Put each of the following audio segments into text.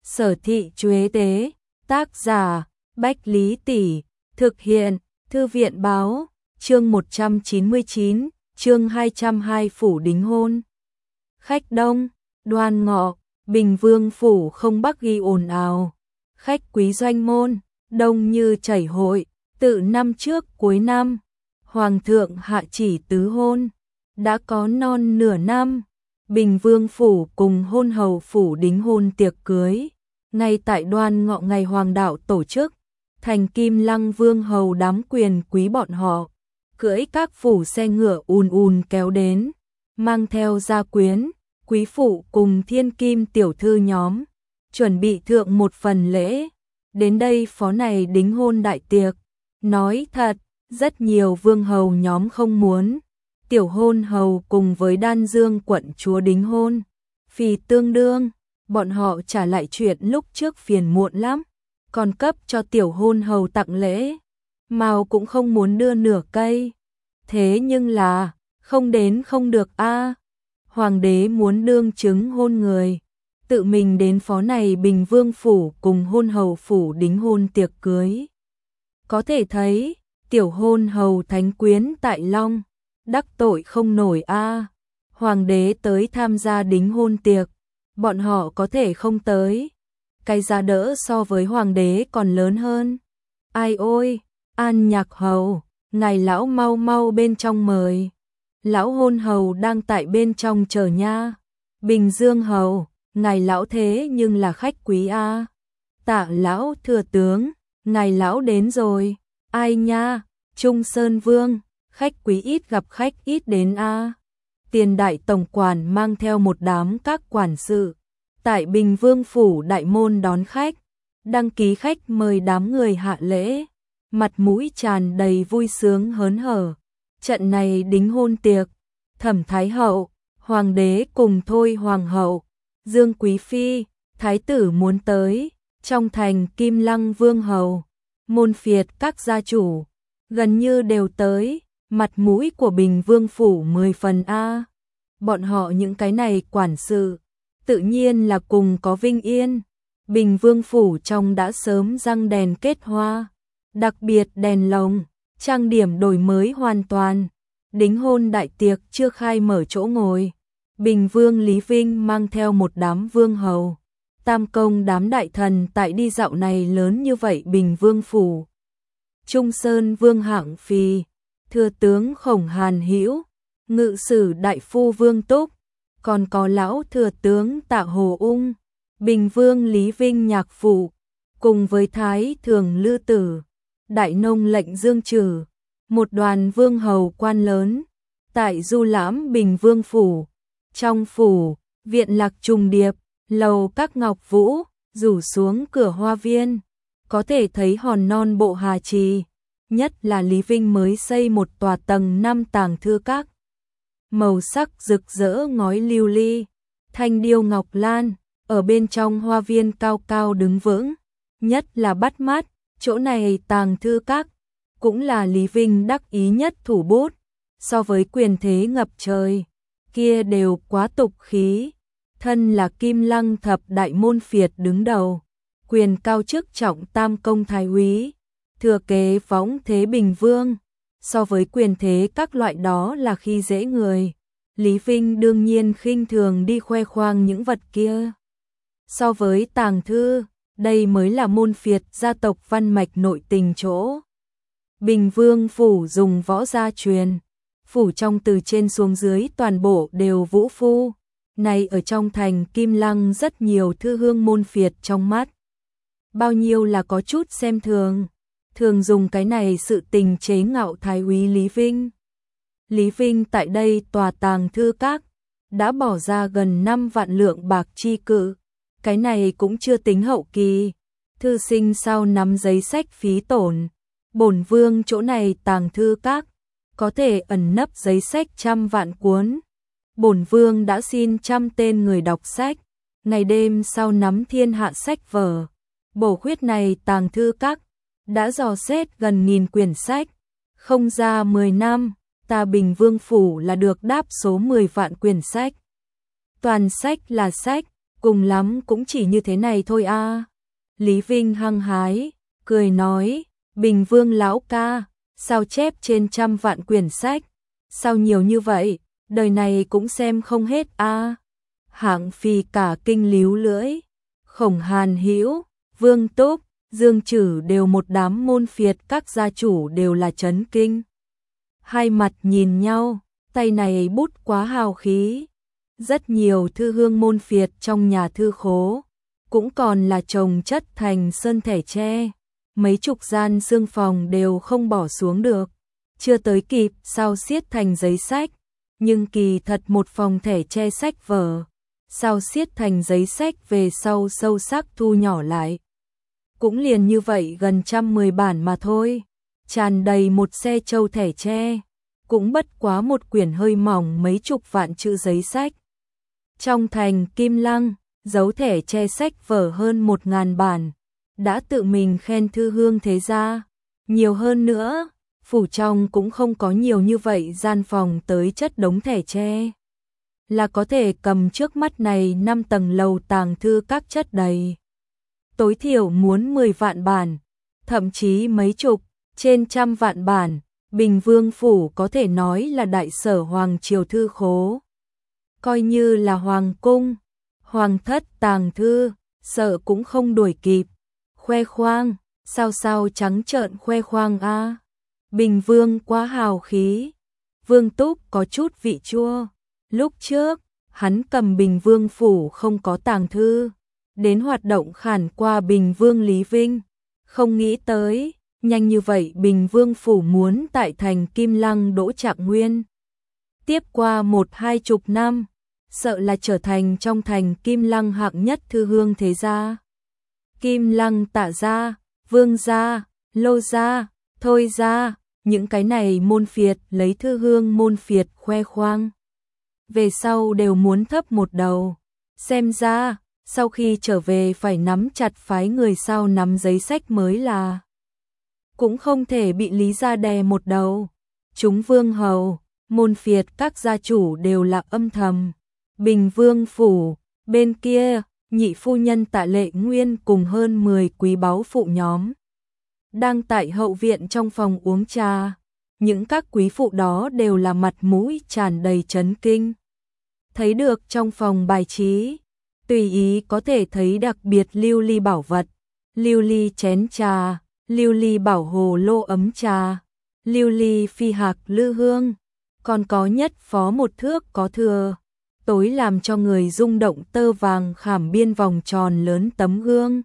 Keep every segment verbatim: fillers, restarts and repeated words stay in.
Sở thị Chuế Tế, tác giả, Bách Lý Tỷ, thực hiện, Thư viện báo, chương một trăm chín mươi chín, chương hai trăm hai phủ đính hôn. Khách đông, Đoan Ngọ, Bình Vương phủ không bắc ghi ồn ào. Khách quý doanh môn, đông như chảy hội, tự năm trước cuối năm, Hoàng thượng hạ chỉ tứ hôn, đã có non nửa năm. Bình Vương phủ cùng hôn hầu phủ đính hôn tiệc cưới, ngay tại Đoan Ngọ ngày hoàng đạo tổ chức, thành Kim Lăng Vương hầu đám quyền quý bọn họ, cưỡi các phủ xe ngựa ùn ùn kéo đến, mang theo gia quyến, quý phụ cùng thiên kim tiểu thư nhóm, chuẩn bị thượng một phần lễ, đến đây phó này đính hôn đại tiệc. Nói thật, rất nhiều vương hầu nhóm không muốn tiểu hôn hầu cùng với Đan Dương quận chúa đính hôn, vì tương đương, bọn họ trả lại chuyện lúc trước phiền muộn lắm, còn cấp cho tiểu hôn hầu tặng lễ, màu cũng không muốn đưa nửa cây. Thế nhưng là, không đến không được a. Hoàng đế muốn đương chứng hôn người, tự mình đến phó này Bình Vương phủ cùng hôn hầu phủ đính hôn tiệc cưới. Có thể thấy, tiểu hôn hầu thánh quyến tại Long, đắc tội không nổi a. Hoàng đế tới tham gia đính hôn tiệc, bọn họ có thể không tới. Cái giá đỡ so với hoàng đế còn lớn hơn. Ai ôi, An Nhạc hầu, ngài lão mau mau bên trong mời. Lão hôn hầu đang tại bên trong chờ nha. Bình Dương hầu, ngài lão thế nhưng là khách quý a. Tạ lão thừa tướng, ngài lão đến rồi. Ai nha, Trung Sơn Vương, khách quý ít gặp khách ít đến a. Tiền đại tổng quản mang theo một đám các quản sự, tại Bình Vương phủ đại môn đón khách, đăng ký khách mời đám người hạ lễ, mặt mũi tràn đầy vui sướng hớn hở. Trận này đính hôn tiệc, Thẩm Thái hậu, hoàng đế cùng Thôi hoàng hậu, Dương quý phi, thái tử muốn tới, trong thành Kim Lăng Vương hầu, môn phiệt các gia chủ, gần như đều tới, mặt mũi của Bình Vương phủ mười phần a. Bọn họ những cái này quản sự, tự nhiên là cùng có vinh yên. Bình Vương phủ trong đã sớm răng đèn kết hoa, đặc biệt đèn lồng, trang điểm đổi mới hoàn toàn. Đính hôn đại tiệc chưa khai mở chỗ ngồi, Bình Vương Lý Vinh mang theo một đám vương hầu, tam công đám đại thần tại đi dạo này lớn như vậy Bình Vương phủ. Trung Sơn Vương Hạng Phi, thừa tướng Khổng Hàn Hữu, ngự sử đại phu Vương Túc, còn có lão thừa tướng Tạ Hồ Ung, Bình Vương Lý Vinh nhạc phụ, cùng với Thái thường Lư Tử, đại nông lệnh Dương Trừ, một đoàn vương hầu quan lớn, tại du lãm Bình Vương phủ. Trong phủ, viện lạc trùng điệp, lầu các ngọc vũ, rủ xuống cửa hoa viên, có thể thấy hòn non bộ Hà Trì, nhất là Lý Vinh mới xây một tòa tầng năm tàng thư các. Màu sắc rực rỡ ngói lưu ly, thanh điêu ngọc lan, ở bên trong hoa viên cao cao đứng vững, nhất là bắt mắt, chỗ này tàng thư các, cũng là Lý Vinh đắc ý nhất thủ bút, so với quyền thế ngập trời, kia đều quá tục khí. Thân là Kim Lăng thập đại môn phiệt đứng đầu, quyền cao chức trọng tam công thái úy, thừa kế võng thế Bình Vương, so với quyền thế các loại đó là khi dễ người. Lý Vinh đương nhiên khinh thường đi khoe khoang những vật kia. So với tàng thư, đây mới là môn phiệt gia tộc văn mạch nội tình chỗ. Bình Vương phủ dùng võ gia truyền, phủ trong từ trên xuống dưới toàn bộ đều vũ phu. Này ở trong thành Kim Lăng rất nhiều thư hương môn phiệt trong mắt. Bao nhiêu là có chút xem thường, thường dùng cái này sự tình chế ngạo thái úy Lý Vinh. Lý Vinh tại đây tòa tàng thư các, đã bỏ ra gần năm vạn lượng bạc chi cự. Cái này cũng chưa tính hậu kỳ, thư sinh sao nắm giấy sách phí tổn. Bổn vương chỗ này tàng thư các, có thể ẩn nấp giấy sách trăm vạn cuốn. Bổn vương đã xin trăm tên người đọc sách, ngày đêm sao nắm thiên hạ sách vở. Bổ khuyết này tàng thư các, đã dò xét gần nghìn quyển sách, không ra mười năm, ta Bình Vương phủ là được đáp số mười vạn quyển sách. Toàn sách là sách, cùng lắm cũng chỉ như thế này thôi a. Lý Vinh hăng hái, cười nói, Bình Vương lão ca, sao chép trên trăm vạn quyển sách, sao nhiều như vậy, đời này cũng xem không hết a. Hạng Phi cả kinh líu lưỡi, Khổng Hàn Hữu, Vương Túc, Dương Trử đều một đám môn phiệt các gia chủ đều là chấn kinh. Hai mặt nhìn nhau, tay này bút quá hào khí. Rất nhiều thư hương môn phiệt trong nhà thư khố, cũng còn là chồng chất thành sơn thẻ tre, mấy chục gian xương phòng đều không bỏ xuống được, chưa tới kịp sao xiết thành giấy sách, nhưng kỳ thật một phòng thẻ tre sách vở, sao xiết thành giấy sách về sau sâu sắc thu nhỏ lại. Cũng liền như vậy gần trăm mười bản mà thôi, tràn đầy một xe châu thẻ tre, cũng bất quá một quyển hơi mỏng mấy chục vạn chữ giấy sách. Trong thành Kim Lăng, dấu thẻ che sách vở hơn một ngàn bản, đã tự mình khen thư hương thế gia. Nhiều hơn nữa, phủ trong cũng không có nhiều như vậy gian phòng tới chất đống thẻ tre. Là có thể cầm trước mắt này năm tầng lầu tàng thư các chất đầy. Tối thiểu muốn mười vạn bản, thậm chí mấy chục, trên trăm vạn bản, Bình Vương phủ có thể nói là đại sở hoàng triều thư khố. Coi như là hoàng cung, hoàng thất tàng thư, sợ cũng không đuổi kịp. Khoe khoang, sao sao trắng trợn khoe khoang a. Bình Vương quá hào khí. Vương Túc có chút vị chua. Lúc trước, hắn cầm Bình Vương phủ không có tàng thư, đến hoạt động khản qua Bình Vương Lý Vinh. Không nghĩ tới, nhanh như vậy Bình Vương phủ muốn tại thành Kim Lăng đỗ Trạng Nguyên. Tiếp qua một hai chục năm, sợ là trở thành trong thành Kim Lăng hạng nhất thư hương thế gia. Kim Lăng Tạ gia, Vương gia, Lô gia, Thôi gia, những cái này môn phiệt lấy thư hương môn phiệt khoe khoang. Về sau đều muốn thấp một đầu. Xem ra, sau khi trở về phải nắm chặt phái người sau nắm giấy sách mới là. Cũng không thể bị Lý gia đè một đầu. Chúng vương hầu, môn phiệt các gia chủ đều là âm thầm. Bình Vương phủ, bên kia, nhị phu nhân Tạ Lệ Nguyên cùng hơn mười quý báu phụ nhóm. Đang tại hậu viện trong phòng uống trà, những các quý phụ đó đều là mặt mũi tràn đầy chấn kinh. Thấy được trong phòng bài trí, tùy ý có thể thấy đặc biệt lưu ly bảo vật, lưu ly chén trà, lưu ly bảo hồ lô ấm trà, lưu ly phi hạc lư hương, còn có nhất phó một thước có thừa. Tối làm cho người rung động tơ vàng khảm biên vòng tròn lớn tấm gương.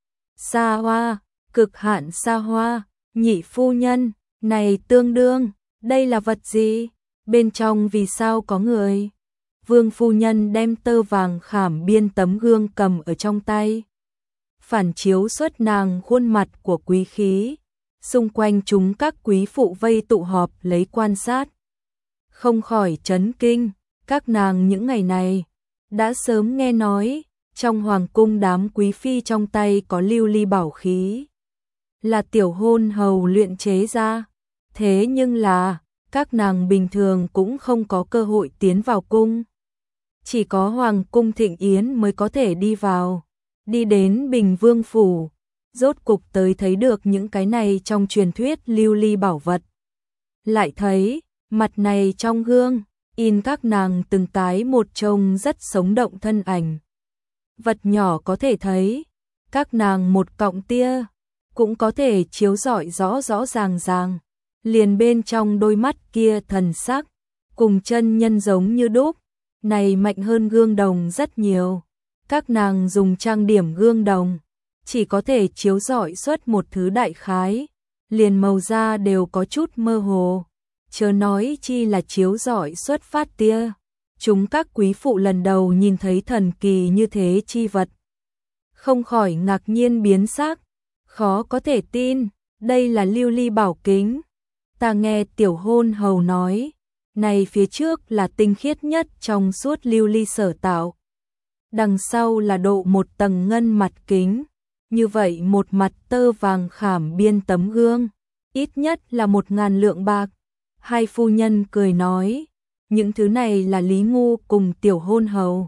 Xa hoa, cực hạn xa hoa, nhị phu nhân, này tương đương, đây là vật gì? Bên trong vì sao có người? Vương phu nhân đem tơ vàng khảm biên tấm gương cầm ở trong tay. Phản chiếu xuất nàng khuôn mặt của quý khí. Xung quanh chúng các quý phụ vây tụ họp lấy quan sát. Không khỏi chấn kinh. Các nàng những ngày này đã sớm nghe nói trong hoàng cung đám quý phi trong tay có lưu ly bảo khí, là tiểu hôn hầu luyện chế ra. Thế nhưng là các nàng bình thường cũng không có cơ hội tiến vào cung, chỉ có hoàng cung thịnh yến mới có thể đi vào. Đi đến Bình Vương phủ, rốt cục tới thấy được những cái này trong truyền thuyết lưu ly bảo vật. Lại thấy mặt này trong gương in các nàng từng cái một trông rất sống động thân ảnh. Vật nhỏ có thể thấy, các nàng một cọng tia, cũng có thể chiếu rọi rõ rõ ràng ràng. Liền bên trong đôi mắt kia thần sắc, cùng chân nhân giống như đúc, này mạnh hơn gương đồng rất nhiều. Các nàng dùng trang điểm gương đồng, chỉ có thể chiếu rọi xuất một thứ đại khái, liền màu da đều có chút mơ hồ. Chớ nói chi là chiếu rọi xuất phát tia. Chúng các quý phụ lần đầu nhìn thấy thần kỳ như thế chi vật, không khỏi ngạc nhiên biến sắc, khó có thể tin, đây là lưu ly bảo kính. Ta nghe tiểu hôn hầu nói, này phía trước là tinh khiết nhất trong suốt lưu ly sở tạo. Đằng sau là độ một tầng ngân mặt kính, như vậy một mặt tơ vàng khảm biên tấm gương, ít nhất là một ngàn lượng bạc. Hai phu nhân cười nói, những thứ này là Lý Ngu cùng tiểu hôn hầu,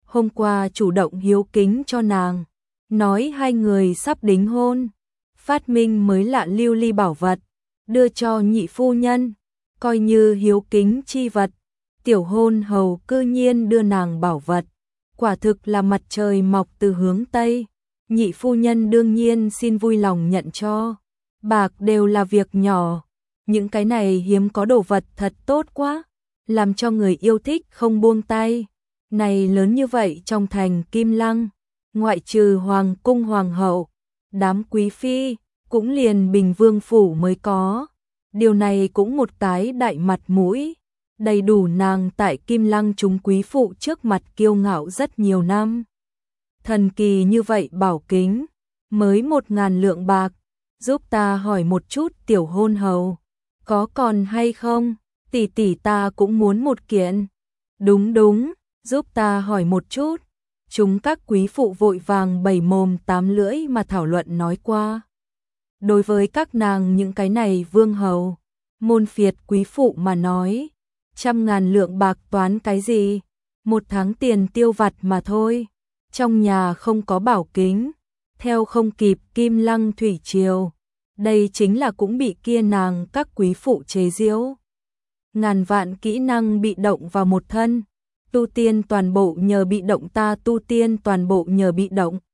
hôm qua chủ động hiếu kính cho nàng, nói hai người sắp đính hôn, phát minh mới lạ lưu ly bảo vật, đưa cho nhị phu nhân, coi như hiếu kính chi vật. Tiểu hôn hầu cư nhiên đưa nàng bảo vật, quả thực là mặt trời mọc từ hướng Tây. Nhị phu nhân đương nhiên xin vui lòng nhận cho, bạc đều là việc nhỏ, những cái này hiếm có đồ vật thật tốt quá, làm cho người yêu thích không buông tay. Này lớn như vậy trong thành Kim Lăng, ngoại trừ hoàng cung hoàng hậu, đám quý phi, cũng liền Bình Vương phủ mới có. Điều này cũng một cái đại mặt mũi, đầy đủ nàng tại Kim Lăng chúng quý phụ trước mặt kiêu ngạo rất nhiều năm. Thần kỳ như vậy bảo kính, mới một ngàn lượng bạc, giúp ta hỏi một chút tiểu hôn hầu, có còn hay không, tỷ tỷ ta cũng muốn một kiện. Đúng đúng, giúp ta hỏi một chút. Chúng các quý phụ vội vàng bảy mồm tám lưỡi mà thảo luận nói qua. Đối với các nàng những cái này vương hầu, môn phiệt quý phụ mà nói, trăm ngàn lượng bạc toán cái gì, một tháng tiền tiêu vặt mà thôi. Trong nhà không có bảo kính, theo không kịp Kim Lăng thủy triều, đây chính là cũng bị kia nàng các quý phụ chế giễu. Ngàn vạn kỹ năng bị động vào một thân, tu tiên toàn bộ nhờ bị động, ta tu tiên toàn bộ nhờ bị động.